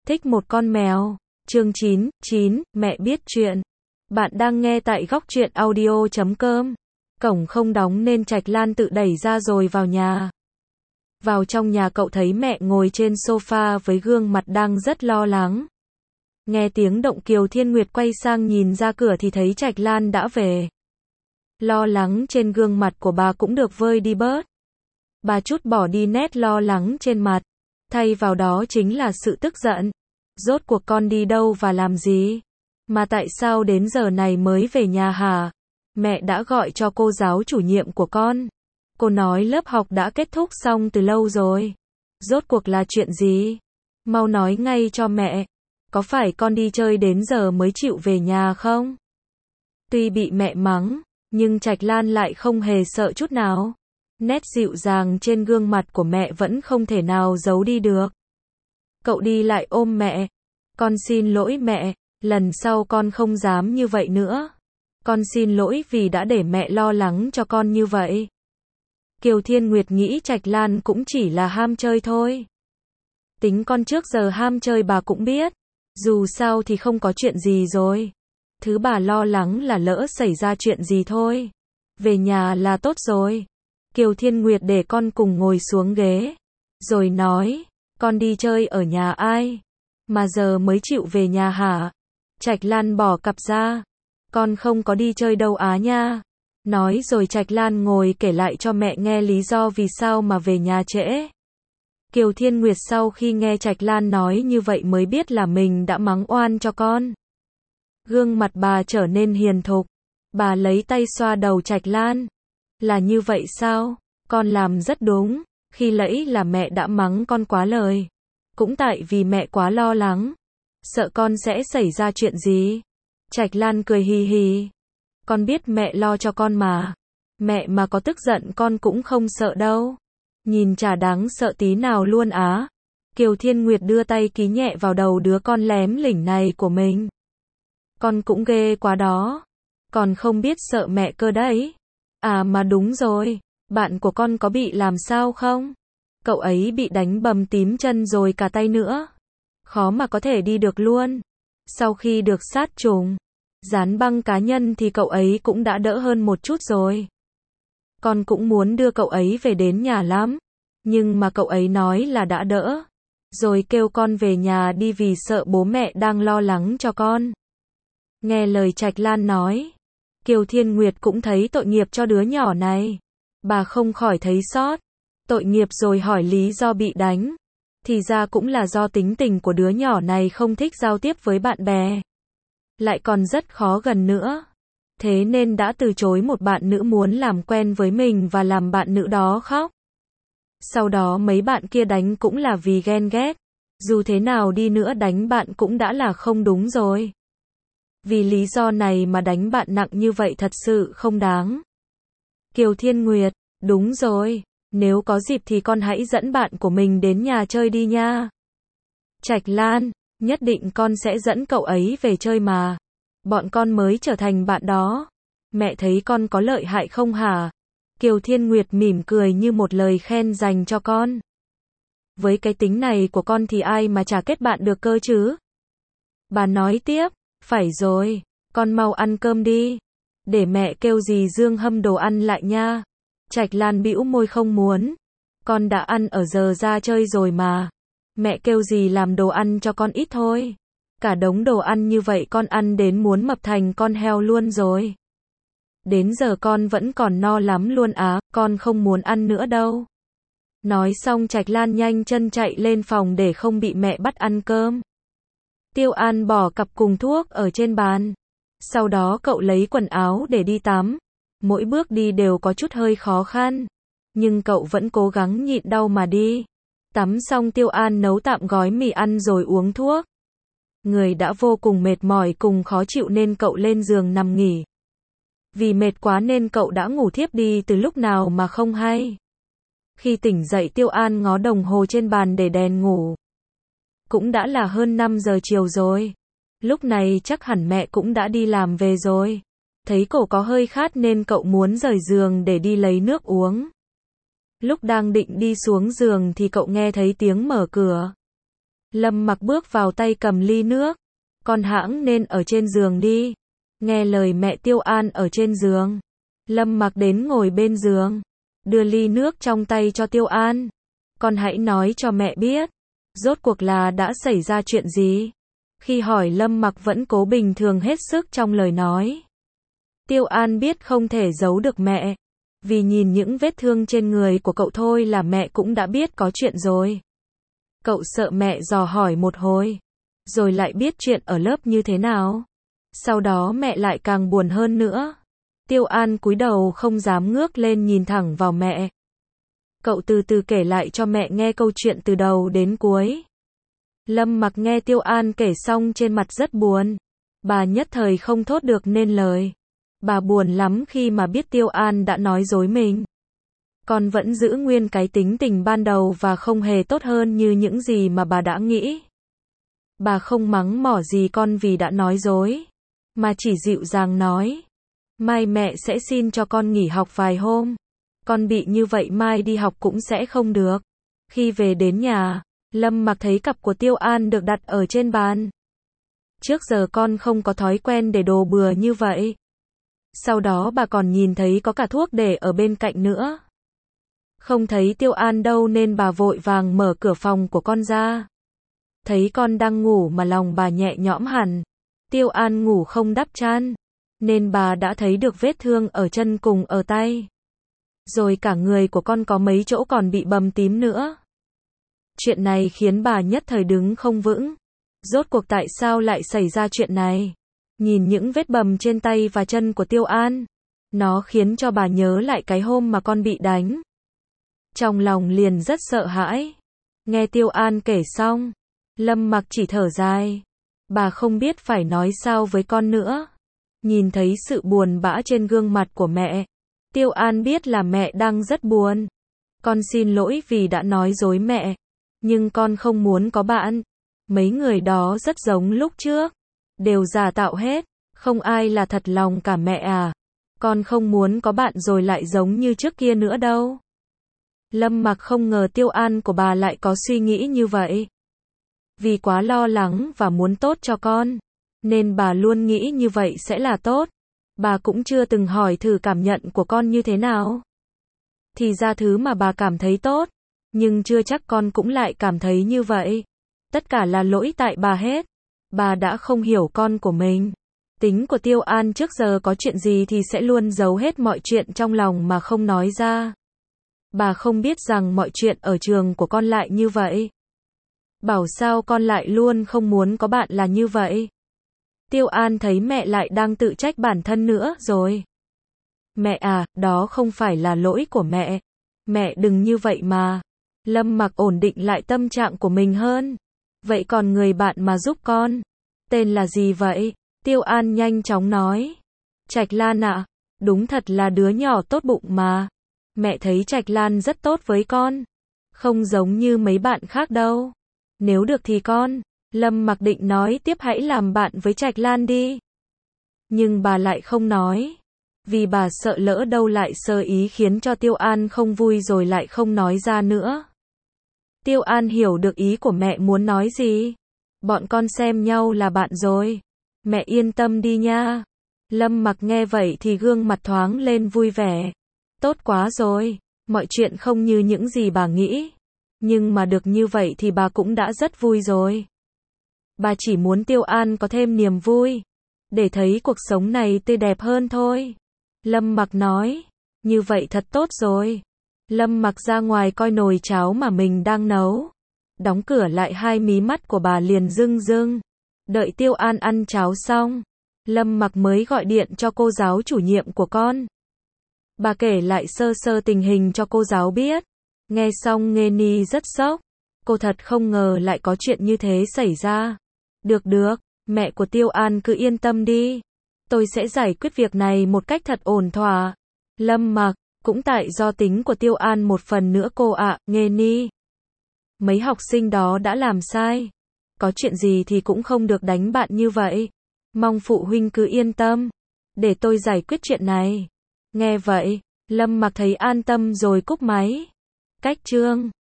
Thích một con mèo. Chương 9, mẹ biết chuyện. Bạn đang nghe tại góc truyện audio.com. Cổng không đóng nên Trạch Lan tự đẩy ra rồi vào nhà. Vào trong nhà cậu thấy mẹ ngồi trên sofa với gương mặt đang rất lo lắng. Nghe tiếng động Kiều Thiên Nguyệt quay sang nhìn ra cửa thì thấy Trạch Lan đã về. Lo lắng trên gương mặt của bà cũng được vơi đi bớt. Bà chút bỏ đi nét lo lắng trên mặt. Thay vào đó chính là sự tức giận. Rốt cuộc con đi đâu và làm gì? Mà tại sao đến giờ này mới về nhà hả? Mẹ đã gọi cho cô giáo chủ nhiệm của con. Cô nói lớp học đã kết thúc xong từ lâu rồi. Rốt cuộc là chuyện gì? Mau nói ngay cho mẹ. Có phải con đi chơi đến giờ mới chịu về nhà không? Tuy bị mẹ mắng, nhưng Trạch Lan lại không hề sợ chút nào. Nét dịu dàng trên gương mặt của mẹ vẫn không thể nào giấu đi được. Cậu đi lại ôm mẹ. Con xin lỗi mẹ, lần sau con không dám như vậy nữa. Con xin lỗi vì đã để mẹ lo lắng cho con như vậy. Kiều Thiên Nguyệt nghĩ Trạch Lan cũng chỉ là ham chơi thôi. Tính con trước giờ ham chơi bà cũng biết. Dù sao thì không có chuyện gì rồi. Thứ bà lo lắng là lỡ xảy ra chuyện gì thôi. Về nhà là tốt rồi. Kiều Thiên Nguyệt để con cùng ngồi xuống ghế. Rồi nói, con đi chơi ở nhà ai? Mà giờ mới chịu về nhà hả? Trạch Lan bỏ cặp ra. Con không có đi chơi đâu á nha. Nói rồi Trạch Lan ngồi kể lại cho mẹ nghe lý do vì sao mà về nhà trễ. Kiều Thiên Nguyệt sau khi nghe Trạch Lan nói như vậy mới biết là mình đã mắng oan cho con. Gương mặt bà trở nên hiền thục. Bà lấy tay xoa đầu Trạch Lan. Là như vậy sao? Con làm rất đúng. Khi nãy là mẹ đã mắng con quá lời. Cũng tại vì mẹ quá lo lắng. Sợ con sẽ xảy ra chuyện gì? Trạch Lan cười hì hì. Con biết mẹ lo cho con mà. Mẹ mà có tức giận con cũng không sợ đâu. Nhìn chả đáng sợ tí nào luôn á. Kiều Thiên Nguyệt đưa tay ký nhẹ vào đầu đứa con lém lỉnh này của mình. Con cũng ghê quá đó. Còn không biết sợ mẹ cơ đấy. À mà đúng rồi. Bạn của con có bị làm sao không? Cậu ấy bị đánh bầm tím chân rồi cả tay nữa. Khó mà có thể đi được luôn. Sau khi được sát trùng, dán băng cá nhân thì cậu ấy cũng đã đỡ hơn một chút rồi. Con cũng muốn đưa cậu ấy về đến nhà lắm. Nhưng mà cậu ấy nói là đã đỡ. Rồi kêu con về nhà đi vì sợ bố mẹ đang lo lắng cho con. Nghe lời Trạch Lan nói, Kiều Thiên Nguyệt cũng thấy tội nghiệp cho đứa nhỏ này. Bà không khỏi thấy xót. Tội nghiệp rồi hỏi lý do bị đánh. Thì ra cũng là do tính tình của đứa nhỏ này không thích giao tiếp với bạn bè. Lại còn rất khó gần nữa. Thế nên đã từ chối một bạn nữ muốn làm quen với mình và làm bạn nữ đó khóc. Sau đó mấy bạn kia đánh cũng là vì ghen ghét. Dù thế nào đi nữa đánh bạn cũng đã là không đúng rồi. Vì lý do này mà đánh bạn nặng như vậy thật sự không đáng. Kiều Thiên Nguyệt, đúng rồi. Nếu có dịp thì con hãy dẫn bạn của mình đến nhà chơi đi nha. Trạch Lan, nhất định con sẽ dẫn cậu ấy về chơi mà. Bọn con mới trở thành bạn đó. Mẹ thấy con có lợi hại không hả? Kiều Thiên Nguyệt mỉm cười như một lời khen dành cho con. Với cái tính này của con thì ai mà chả kết bạn được cơ chứ? Bà nói tiếp, phải rồi, con mau ăn cơm đi. Để mẹ kêu dì Dương hâm đồ ăn lại nha. Trạch Lan bĩu môi không muốn. Con đã ăn ở giờ ra chơi rồi mà. Mẹ kêu dì làm đồ ăn cho con ít thôi. Cả đống đồ ăn như vậy con ăn đến muốn mập thành con heo luôn rồi. Đến giờ con vẫn còn no lắm luôn á, con không muốn ăn nữa đâu. Nói xong Trạch Lan nhanh chân chạy lên phòng để không bị mẹ bắt ăn cơm. Tiêu An bỏ cặp cùng thuốc ở trên bàn. Sau đó cậu lấy quần áo để đi tắm. Mỗi bước đi đều có chút hơi khó khăn. Nhưng cậu vẫn cố gắng nhịn đau mà đi. Tắm xong Tiêu An nấu tạm gói mì ăn rồi uống thuốc. Người đã vô cùng mệt mỏi cùng khó chịu nên cậu lên giường nằm nghỉ. Vì mệt quá nên cậu đã ngủ thiếp đi từ lúc nào mà không hay. Khi tỉnh dậy Tiêu An ngó đồng hồ trên bàn để đèn ngủ. Cũng đã là hơn 5 giờ chiều rồi. Lúc này chắc hẳn mẹ cũng đã đi làm về rồi. Thấy cổ có hơi khát nên cậu muốn rời giường để đi lấy nước uống. Lúc đang định đi xuống giường thì cậu nghe thấy tiếng mở cửa. Lâm Mặc bước vào tay cầm ly nước. Con hãng nên ở trên giường đi. Nghe lời mẹ Tiêu An ở trên giường. Lâm Mặc đến ngồi bên giường. Đưa ly nước trong tay cho Tiêu An. Con hãy nói cho mẹ biết. Rốt cuộc là đã xảy ra chuyện gì? Khi hỏi Lâm Mặc vẫn cố bình thường hết sức trong lời nói. Tiêu An biết không thể giấu được mẹ. Vì nhìn những vết thương trên người của cậu thôi là mẹ cũng đã biết có chuyện rồi. Cậu sợ mẹ dò hỏi một hồi. Rồi lại biết chuyện ở lớp như thế nào. Sau đó mẹ lại càng buồn hơn nữa. Tiêu An cúi đầu không dám ngước lên nhìn thẳng vào mẹ. Cậu từ từ kể lại cho mẹ nghe câu chuyện từ đầu đến cuối. Lâm Mặc nghe Tiêu An kể xong trên mặt rất buồn. Bà nhất thời không thốt được nên lời. Bà buồn lắm khi mà biết Tiêu An đã nói dối mình. Con vẫn giữ nguyên cái tính tình ban đầu và không hề tốt hơn như những gì mà bà đã nghĩ. Bà không mắng mỏ gì con vì đã nói dối. Mà chỉ dịu dàng nói. Mai mẹ sẽ xin cho con nghỉ học vài hôm. Con bị như vậy mai đi học cũng sẽ không được. Khi về đến nhà, Lâm Mặc thấy cặp của Tiêu An được đặt ở trên bàn. Trước giờ con không có thói quen để đồ bừa như vậy. Sau đó bà còn nhìn thấy có cả thuốc để ở bên cạnh nữa. Không thấy Tiêu An đâu nên bà vội vàng mở cửa phòng của con ra. Thấy con đang ngủ mà lòng bà nhẹ nhõm hẳn. Tiêu An ngủ không đắp chăn, nên bà đã thấy được vết thương ở chân cùng ở tay. Rồi cả người của con có mấy chỗ còn bị bầm tím nữa. Chuyện này khiến bà nhất thời đứng không vững. Rốt cuộc tại sao lại xảy ra chuyện này? Nhìn những vết bầm trên tay và chân của Tiêu An, nó khiến cho bà nhớ lại cái hôm mà con bị đánh. Trong lòng liền rất sợ hãi. Nghe Tiêu An kể xong, Lâm Mặc chỉ thở dài. Bà không biết phải nói sao với con nữa. Nhìn thấy sự buồn bã trên gương mặt của mẹ, Tiêu An biết là mẹ đang rất buồn. Con xin lỗi vì đã nói dối mẹ. Nhưng con không muốn có bạn. Mấy người đó rất giống lúc trước. Đều giả tạo hết. Không ai là thật lòng cả mẹ à. Con không muốn có bạn rồi lại giống như trước kia nữa đâu. Lâm Mặc không ngờ Tiêu An của bà lại có suy nghĩ như vậy. Vì quá lo lắng và muốn tốt cho con, nên bà luôn nghĩ như vậy sẽ là tốt. Bà cũng chưa từng hỏi thử cảm nhận của con như thế nào. Thì ra thứ mà bà cảm thấy tốt, nhưng chưa chắc con cũng lại cảm thấy như vậy. Tất cả là lỗi tại bà hết. Bà đã không hiểu con của mình. Tính của Tiêu An trước giờ có chuyện gì thì sẽ luôn giấu hết mọi chuyện trong lòng mà không nói ra. Bà không biết rằng mọi chuyện ở trường của con lại như vậy. Bảo sao con lại luôn không muốn có bạn là như vậy. Tiêu An thấy mẹ lại đang tự trách bản thân nữa rồi. Mẹ à, đó không phải là lỗi của mẹ. Mẹ đừng như vậy mà. Lâm Mặc ổn định lại tâm trạng của mình hơn. Vậy còn người bạn mà giúp con, tên là gì vậy? Tiêu An nhanh chóng nói. Trạch Lan ạ. Đúng thật là đứa nhỏ tốt bụng mà. Mẹ thấy Trạch Lan rất tốt với con. Không giống như mấy bạn khác đâu. Nếu được thì con, Lâm Mặc định nói tiếp hãy làm bạn với Trạch Lan đi. Nhưng bà lại không nói. Vì bà sợ lỡ đâu lại sơ ý khiến cho Tiêu An không vui rồi lại không nói ra nữa. Tiêu An hiểu được ý của mẹ muốn nói gì. Bọn con xem nhau là bạn rồi. Mẹ yên tâm đi nha. Lâm Mặc nghe vậy thì gương mặt thoáng lên vui vẻ. Tốt quá rồi. Mọi chuyện không như những gì bà nghĩ. Nhưng mà được như vậy thì bà cũng đã rất vui rồi. Bà chỉ muốn Tiêu An có thêm niềm vui. Để thấy cuộc sống này tươi đẹp hơn thôi. Lâm Mặc nói. Như vậy thật tốt rồi. Lâm Mặc ra ngoài coi nồi cháo mà mình đang nấu. Đóng cửa lại hai mí mắt của bà liền rưng rưng. Đợi Tiêu An ăn cháo xong, Lâm Mặc mới gọi điện cho cô giáo chủ nhiệm của con. Bà kể lại sơ sơ tình hình cho cô giáo biết. Nghe xong Nghê Ni rất sốc. Cô thật không ngờ lại có chuyện như thế xảy ra. Được, mẹ của Tiêu An cứ yên tâm đi. Tôi sẽ giải quyết việc này một cách thật ổn thỏa. Lâm Mặc, cũng tại do tính của Tiêu An một phần nữa cô ạ, Nghê Ni. Mấy học sinh đó đã làm sai. Có chuyện gì thì cũng không được đánh bạn như vậy. Mong phụ huynh cứ yên tâm. Để tôi giải quyết chuyện này. Nghe vậy, Lâm Mặc thấy an tâm rồi cúp máy. Cách chương